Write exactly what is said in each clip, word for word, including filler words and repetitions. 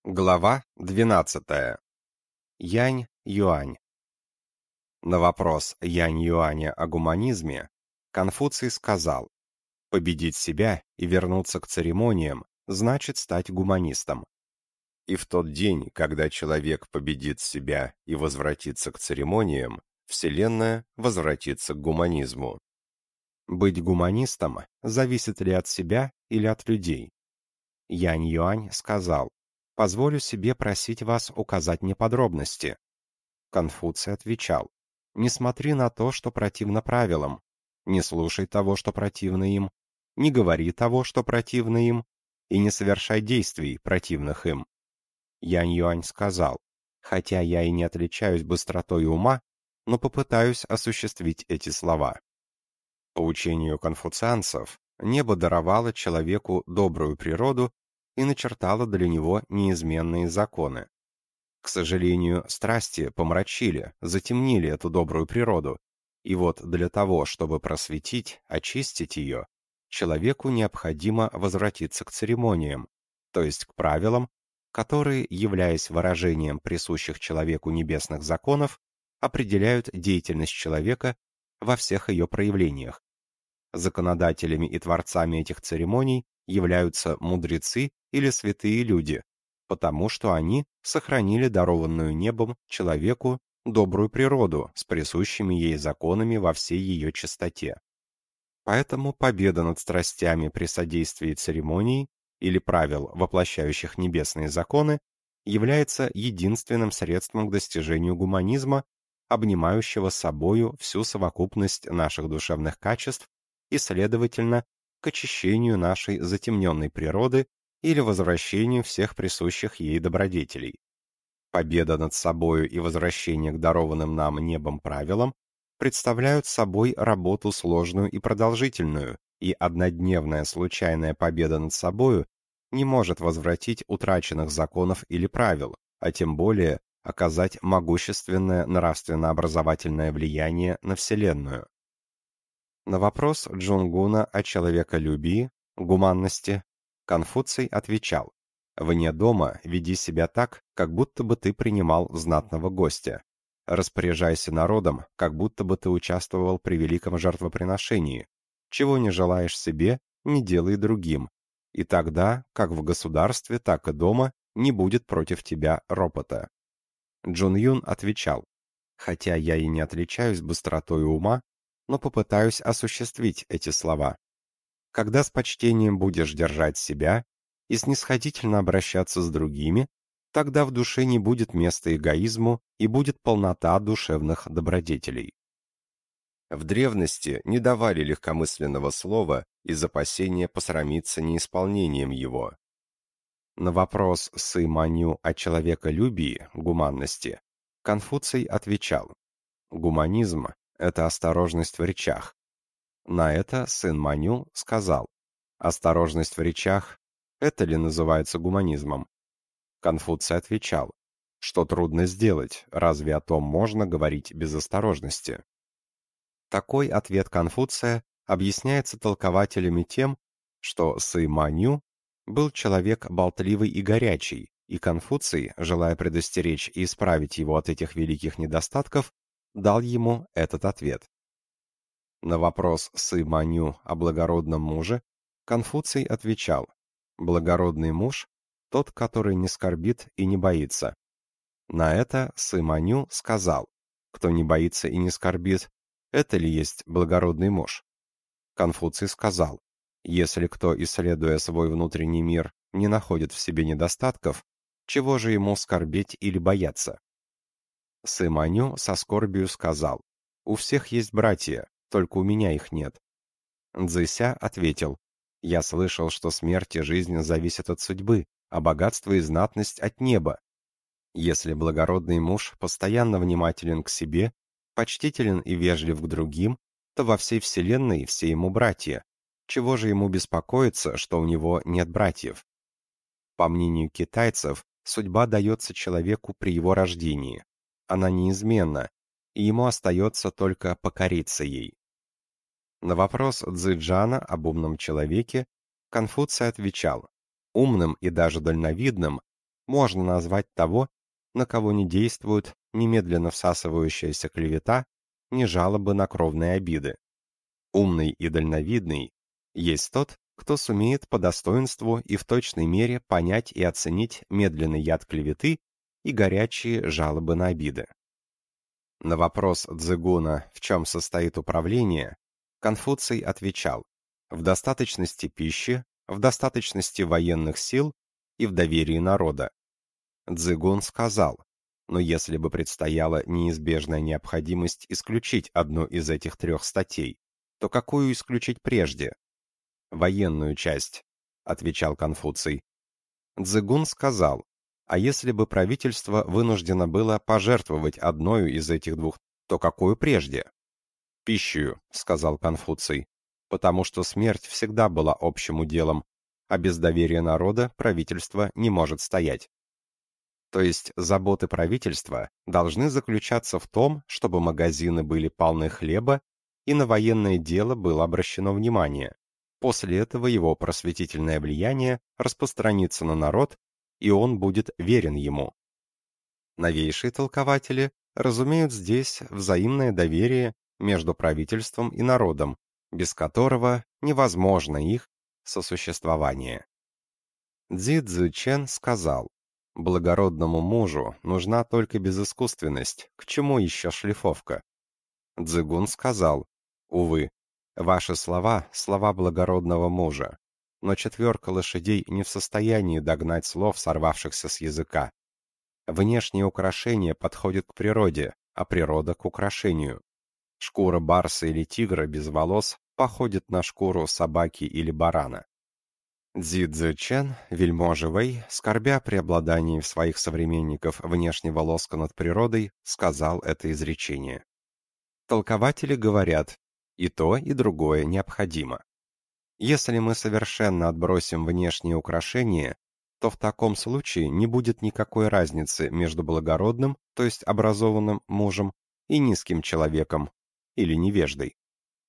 Глава двенадцатая. Янь-Юань. На вопрос Янь-Юаня о гуманизме Конфуций сказал: «Победить себя и вернуться к церемониям значит стать гуманистом». И в тот день, когда человек победит себя и возвратится к церемониям, Вселенная возвратится к гуманизму. Быть гуманистом зависит ли от себя или от людей? Янь-Юань сказал: «Позволю себе просить вас указать мне подробности». Конфуций отвечал: «Не смотри на то, что противно правилам, не слушай того, что противно им, не говори того, что противно им, и не совершай действий, противных им». Янь-Юань сказал: «Хотя я и не отличаюсь быстротой ума, но попытаюсь осуществить эти слова». По учению конфуцианцев, небо даровало человеку добрую природу и начертало для него неизменные законы. К сожалению, страсти помрачили, затемнили эту добрую природу, и вот для того, чтобы просветить, очистить ее, человеку необходимо возвратиться к церемониям, то есть к правилам, которые, являясь выражением присущих человеку небесных законов, определяют деятельность человека во всех ее проявлениях. Законодателями и творцами этих церемоний являются мудрецы или святые люди, потому что они сохранили дарованную небом человеку добрую природу с присущими ей законами во всей ее чистоте. Поэтому победа над страстями при содействии церемоний или правил, воплощающих небесные законы, является единственным средством к достижению гуманизма, обнимающего собою всю совокупность наших душевных качеств и, следовательно, к очищению нашей затемненной природы или возвращению всех присущих ей добродетелей. Победа над собою и возвращение к дарованным нам небом правилам представляют собой работу сложную и продолжительную, и однодневная случайная победа над собою не может возвратить утраченных законов или правил, а тем более оказать могущественное нравственно-образовательное влияние на Вселенную. На вопрос Джунгуна о человеколюбии, гуманности, Конфуций отвечал: «Вне дома веди себя так, как будто бы ты принимал знатного гостя. Распоряжайся народом, как будто бы ты участвовал при великом жертвоприношении. Чего не желаешь себе, не делай другим. И тогда, как в государстве, так и дома, не будет против тебя ропота». Джун Юн отвечал: «Хотя я и не отличаюсь быстротой ума, но попытаюсь осуществить эти слова. Когда с почтением будешь держать себя и снисходительно обращаться с другими, тогда в душе не будет места эгоизму и будет полнота душевных добродетелей». В древности не давали легкомысленного слова из опасения посрамиться неисполнением его. На вопрос Сы Маню о человеколюбии, гуманности, Конфуций отвечал: «Гуманизм — это осторожность в речах». На это сын Маню сказал: «Осторожность в речах — это ли называется гуманизмом?» Конфуций отвечал: «Что трудно сделать, разве о том можно говорить без осторожности?» Такой ответ Конфуция объясняется толкователями тем, что Сы Маню был человек болтливый и горячий, и Конфуций, желая предостеречь и исправить его от этих великих недостатков, дал ему этот ответ. На вопрос Сы Маню о благородном муже Конфуций отвечал: «Благородный муж — тот, который не скорбит и не боится». На это Сы Маню сказал: «Кто не боится и не скорбит, это ли есть благородный муж?» Конфуций сказал: «Если кто, исследуя свой внутренний мир, не находит в себе недостатков, чего же ему скорбеть или бояться?» Сы Маню со скорбию сказал: «У всех есть братья, только у меня их нет». Цзыся ответил: «Я слышал, что смерть и жизнь зависят от судьбы, а богатство и знатность от неба. Если благородный муж постоянно внимателен к себе, почтителен и вежлив к другим, то во всей вселенной все ему братья. Чего же ему беспокоиться, что у него нет братьев?» По мнению китайцев, судьба дается человеку при его рождении. Она неизменна, и ему остается только покориться ей. На вопрос Цзэджана об умном человеке Конфуций отвечал: «Умным и даже дальновидным можно назвать того, на кого не действует немедленно всасывающаяся клевета, ни жалобы на кровные обиды. Умный и дальновидный есть тот, кто сумеет по достоинству и в точной мере понять и оценить медленный яд клеветы и горячие жалобы на обиды. На вопрос Цзыгуна, в чем состоит управление, Конфуций отвечал: в достаточности пищи, в достаточности военных сил и в доверии народа. Цзыгун сказал: но если бы предстояла неизбежная необходимость исключить одну из этих трех статей, то какую исключить прежде? Военную часть, отвечал Конфуций. Цзыгун сказал: а если бы правительство вынуждено было пожертвовать одной из этих двух, то какую прежде? Пищу, сказал Конфуций, потому что смерть всегда была общим уделом, а без доверия народа правительство не может стоять. То есть заботы правительства должны заключаться в том, чтобы магазины были полны хлеба и на военное дело было обращено внимание. После этого его просветительное влияние распространится на народ, и он будет верен ему. Новейшие толкователи разумеют здесь взаимное доверие между правительством и народом, без которого невозможно их сосуществование. Цзи Цзючен сказал: благородному мужу нужна только безыскусственность, к чему еще шлифовка? Цзыгун сказал: увы, ваши слова — слова благородного мужа, но четверка лошадей не в состоянии догнать слов, сорвавшихся с языка. Внешние украшения подходят к природе, а природа к украшению. Шкура барса или тигра без волос походит на шкуру собаки или барана. Цзи Цзючен, вельможа Вэй, скорбя при обладании в своих современников внешнего лоска над природой, сказал это изречение. Толкователи говорят: и то, и другое необходимо. Если мы совершенно отбросим внешние украшения, то в таком случае не будет никакой разницы между благородным, то есть образованным мужем, и низким человеком или невеждой.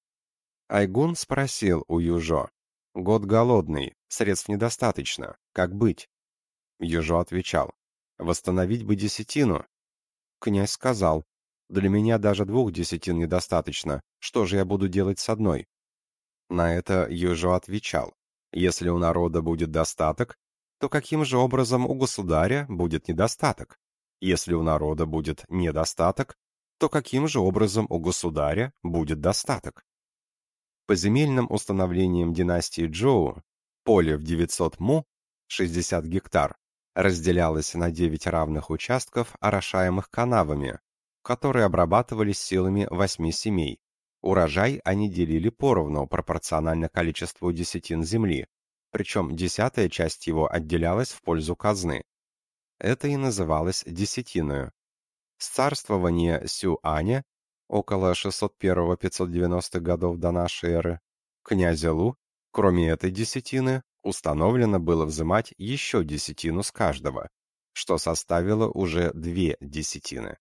Айгун спросил у Южо: год голодный, средств недостаточно, как быть? Южо отвечал: восстановить бы десятину. Князь сказал: для меня даже двух десятин недостаточно, что же я буду делать с одной? На это Южо отвечал: если у народа будет достаток, то каким же образом у государя будет недостаток? Если у народа будет недостаток, то каким же образом у государя будет достаток? По земельным установлениям династии Чжоу, поле в девятьсот му, шестьдесят гектар, разделялось на девять равных участков, орошаемых канавами, которые обрабатывались силами восьми семей. Урожай они делили поровну, пропорционально количеству десятин земли, причем десятая часть его отделялась в пользу казны. Это и называлось десятиною. С царствования Сюаня, около шестьсот первого — пятьсот девяностых годов до нашей эры, князя Лу, кроме этой десятины, установлено было взимать еще десятину с каждого, что составило уже две десятины.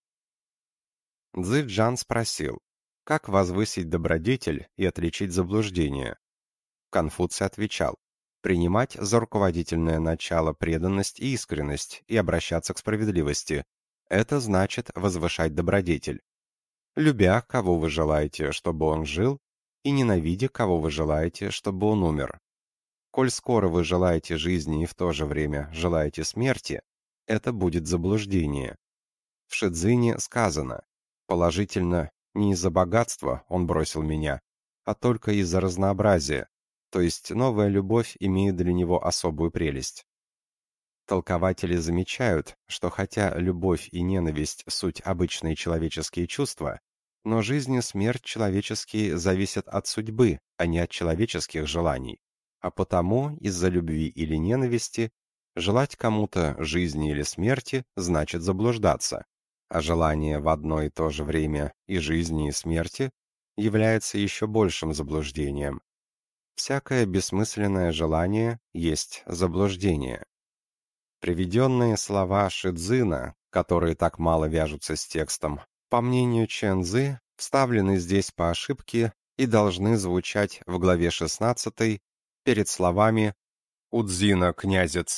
Цзы-Джан спросил: как возвысить добродетель и отличить заблуждение? Конфуций отвечал: принимать за руководительное начало преданность и искренность и обращаться к справедливости. Это значит возвышать добродетель. Любя, кого вы желаете, чтобы он жил, и ненавидя, кого вы желаете, чтобы он умер. Коль скоро вы желаете жизни и в то же время желаете смерти, это будет заблуждение. В Шидзине сказано: положительно, не из-за богатства он бросил меня, а только из-за разнообразия, то есть новая любовь имеет для него особую прелесть. Толкователи замечают, что хотя любовь и ненависть — суть обычные человеческие чувства, но жизнь и смерть человеческие зависят от судьбы, а не от человеческих желаний, а потому из-за любви или ненависти желать кому-то жизни или смерти значит заблуждаться, а желание в одно и то же время и жизни, и смерти является еще большим заблуждением. Всякое бессмысленное желание есть заблуждение. Приведенные слова Шидзина, которые так мало вяжутся с текстом, по мнению Чэн Цзы, вставлены здесь по ошибке и должны звучать в главе шестнадцатой перед словами «У Цзина князя Ци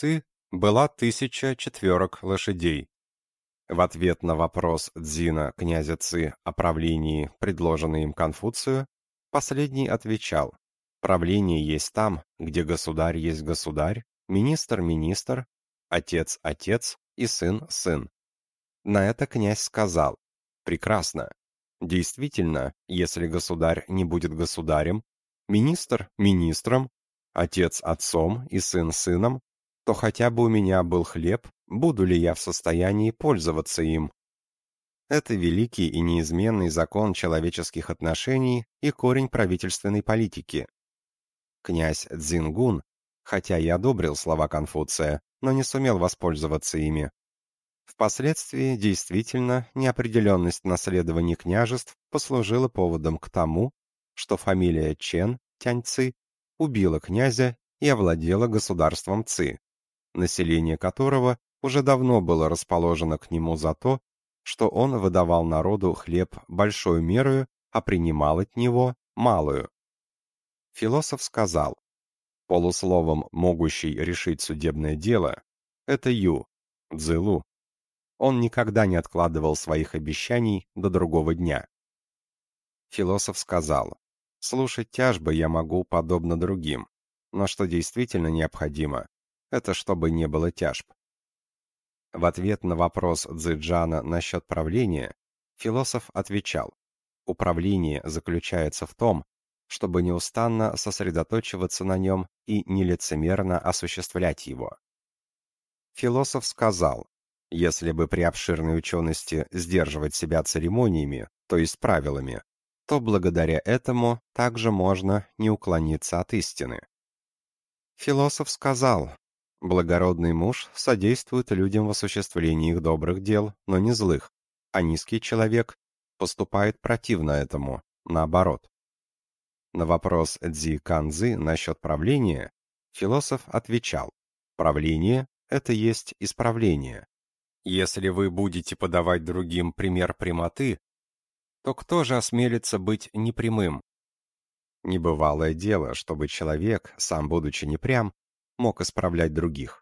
была тысяча четверок лошадей. В ответ на вопрос Цзина князя Ци о правлении, предложенный им Конфуцию, последний отвечал: «Правление есть там, где государь есть государь, министр министр, отец отец и сын сын». На это князь сказал: «Прекрасно. Действительно, если государь не будет государем, министр министром, отец отцом и сын сыном, то хотя бы у меня был хлеб, буду ли я в состоянии пользоваться им?» Это великий и неизменный закон человеческих отношений и корень правительственной политики. Князь Цзингун, хотя и одобрил слова Конфуция, но не сумел воспользоваться ими. Впоследствии действительно неопределенность наследований княжеств послужила поводом к тому, что фамилия Чен, Тяньци, убила князя и овладела государством Ци, население которого уже давно было расположено к нему за то, что он выдавал народу хлеб большой мерою, а принимал от него малую. Философ сказал: полусловом могущий решить судебное дело — это Ю, Цзилу. Он никогда не откладывал своих обещаний до другого дня. Философ сказал: слушать тяжбы я могу подобно другим, но что действительно необходимо, это чтобы не было тяжб. В ответ на вопрос Цзэджана насчет правления, философ отвечал: управление заключается в том, чтобы неустанно сосредоточиваться на нем и нелицемерно осуществлять его. Философ сказал: если бы при обширной учености сдерживать себя церемониями, то есть правилами, то благодаря этому также можно не уклониться от истины. Философ сказал: благородный муж содействует людям в осуществлении их добрых дел, но не злых, а низкий человек поступает противно этому, наоборот. На вопрос Цзи Канзы насчет правления философ отвечал: правление — это есть исправление. Если вы будете подавать другим пример прямоты, то кто же осмелится быть непрямым? Небывалое дело, чтобы человек, сам будучи непрям, мог исправлять других.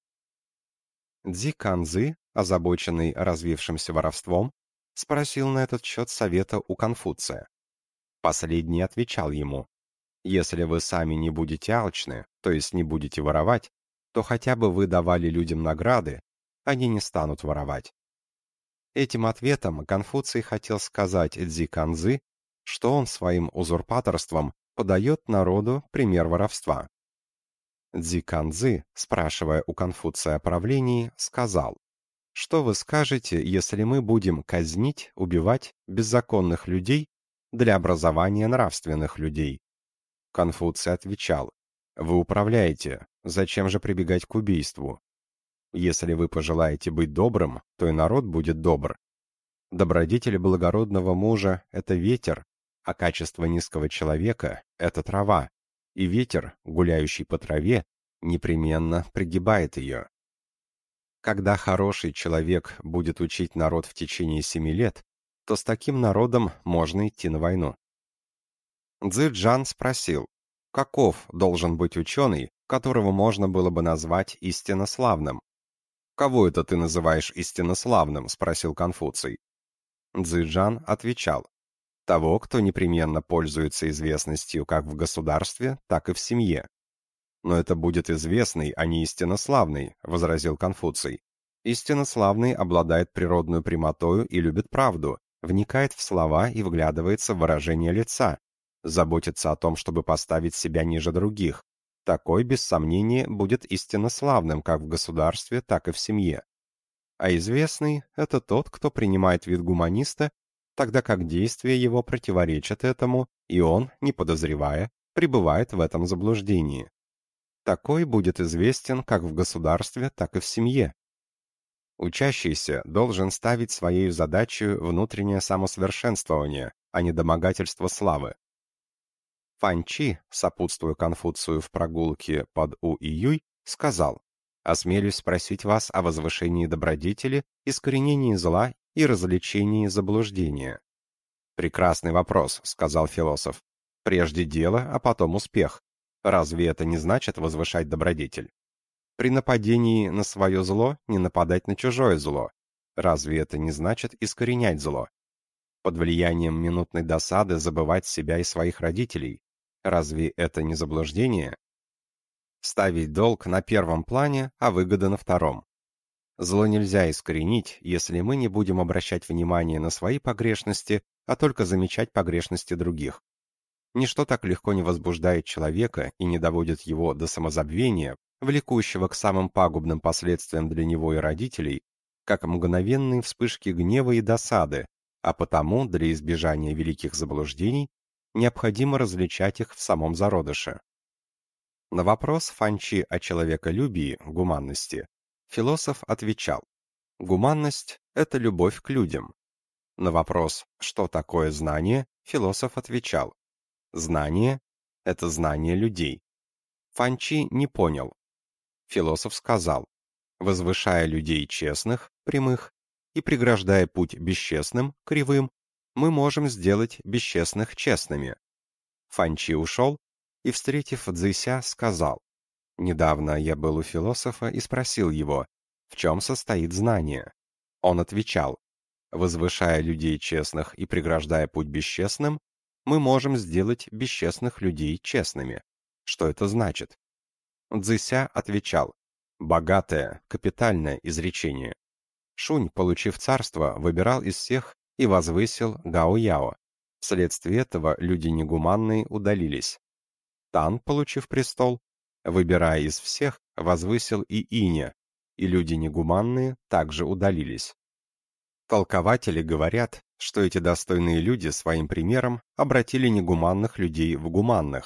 Цзи Канзы, озабоченный развившимся воровством, спросил на этот счет совета у Конфуция. Последний отвечал ему: если вы сами не будете алчны, то есть не будете воровать, то хотя бы вы давали людям награды, они не станут воровать. Этим ответом Конфуций хотел сказать Цзи Канзы, что он своим узурпаторством подает народу пример воровства. Цзи Канзы, спрашивая у Конфуция о правлении, сказал: что вы скажете, если мы будем казнить, убивать беззаконных людей для образования нравственных людей? Конфуций отвечал: вы управляете, зачем же прибегать к убийству? Если вы пожелаете быть добрым, то и народ будет добр. Добродетель благородного мужа — это ветер, а качество низкого человека — это трава, и ветер, гуляющий по траве, непременно пригибает ее. Когда хороший человек будет учить народ в течение семи лет, то с таким народом можно идти на войну. Цзэджан спросил: каков должен быть ученый, которого можно было бы назвать истинно славным? «Кого это ты называешь истинно славным?» — спросил Конфуций. Цзэджан отвечал: того, кто непременно пользуется известностью как в государстве, так и в семье. Но это будет известный, а не истинно славный, возразил Конфуций. Истинно славный обладает природной прямотою и любит правду, вникает в слова и вглядывается в выражение лица, заботится о том, чтобы поставить себя ниже других. Такой, без сомнения, будет истинно славным как в государстве, так и в семье. А известный — это тот, кто принимает вид гуманиста, тогда как действия его противоречат этому, и он, не подозревая, пребывает в этом заблуждении. Такой будет известен как в государстве, так и в семье. Учащийся должен ставить своей задачей внутреннее самосовершенствование, а не домогательство славы. Фанчи, сопутствуя Конфуцию в прогулке под У-Июй, сказал: «Осмелюсь спросить вас о возвышении добродетели, искоренении зла и развлечении заблуждения». «Прекрасный вопрос», — сказал философ. «Прежде дело, а потом успех. Разве это не значит возвышать добродетель?» При нападении на свое зло не нападать на чужое зло. Разве это не значит искоренять зло? Под влиянием минутной досады забывать себя и своих родителей. Разве это не заблуждение? Ставить долг на первом плане, а выгода на втором. Зло нельзя искоренить, если мы не будем обращать внимание на свои погрешности, а только замечать погрешности других. Ничто так легко не возбуждает человека и не доводит его до самозабвения, влекущего к самым пагубным последствиям для него и родителей, как мгновенные вспышки гнева и досады, а потому для избежания великих заблуждений необходимо различать их в самом зародыше. На вопрос Фанчи о человеколюбии, гуманности, философ отвечал: гуманность – это любовь к людям. На вопрос, что такое знание, философ отвечал: знание – это знание людей. Фанчи не понял. Философ сказал: возвышая людей честных, прямых, и преграждая путь бесчестным, кривым, мы можем сделать бесчестных честными. Фанчи ушел и, встретив Цзися, сказал: недавно я был у философа и спросил его, в чем состоит знание. Он отвечал: возвышая людей честных и преграждая путь бесчестным, мы можем сделать бесчестных людей честными. Что это значит? Цзися отвечал: богатое, капитальное изречение. Шунь, получив царство, выбирал из всех и возвысил Гао-Яо. Вследствие этого люди негуманные удалились. Тан, получив престол, выбирая из всех, возвысил и Иня, и люди негуманные также удалились. Толкователи говорят, что эти достойные люди своим примером обратили негуманных людей в гуманных.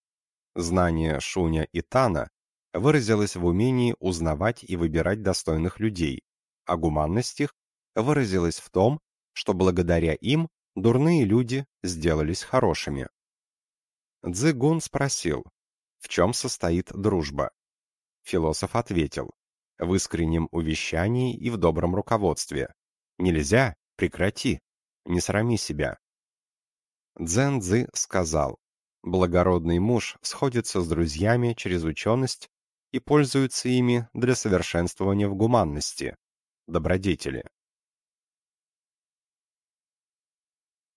Знание Шуня и Тана выразилось в умении узнавать и выбирать достойных людей, а гуманность их выразилась в том, что благодаря им дурные люди сделались хорошими. Цзыгун спросил: в чем состоит дружба? Философ ответил: в искреннем увещании и в добром руководстве. Нельзя, прекрати, не срами себя. Цзэн-Цзы сказал: благородный муж сходится с друзьями через ученость и пользуется ими для совершенствования в гуманности, добродетели.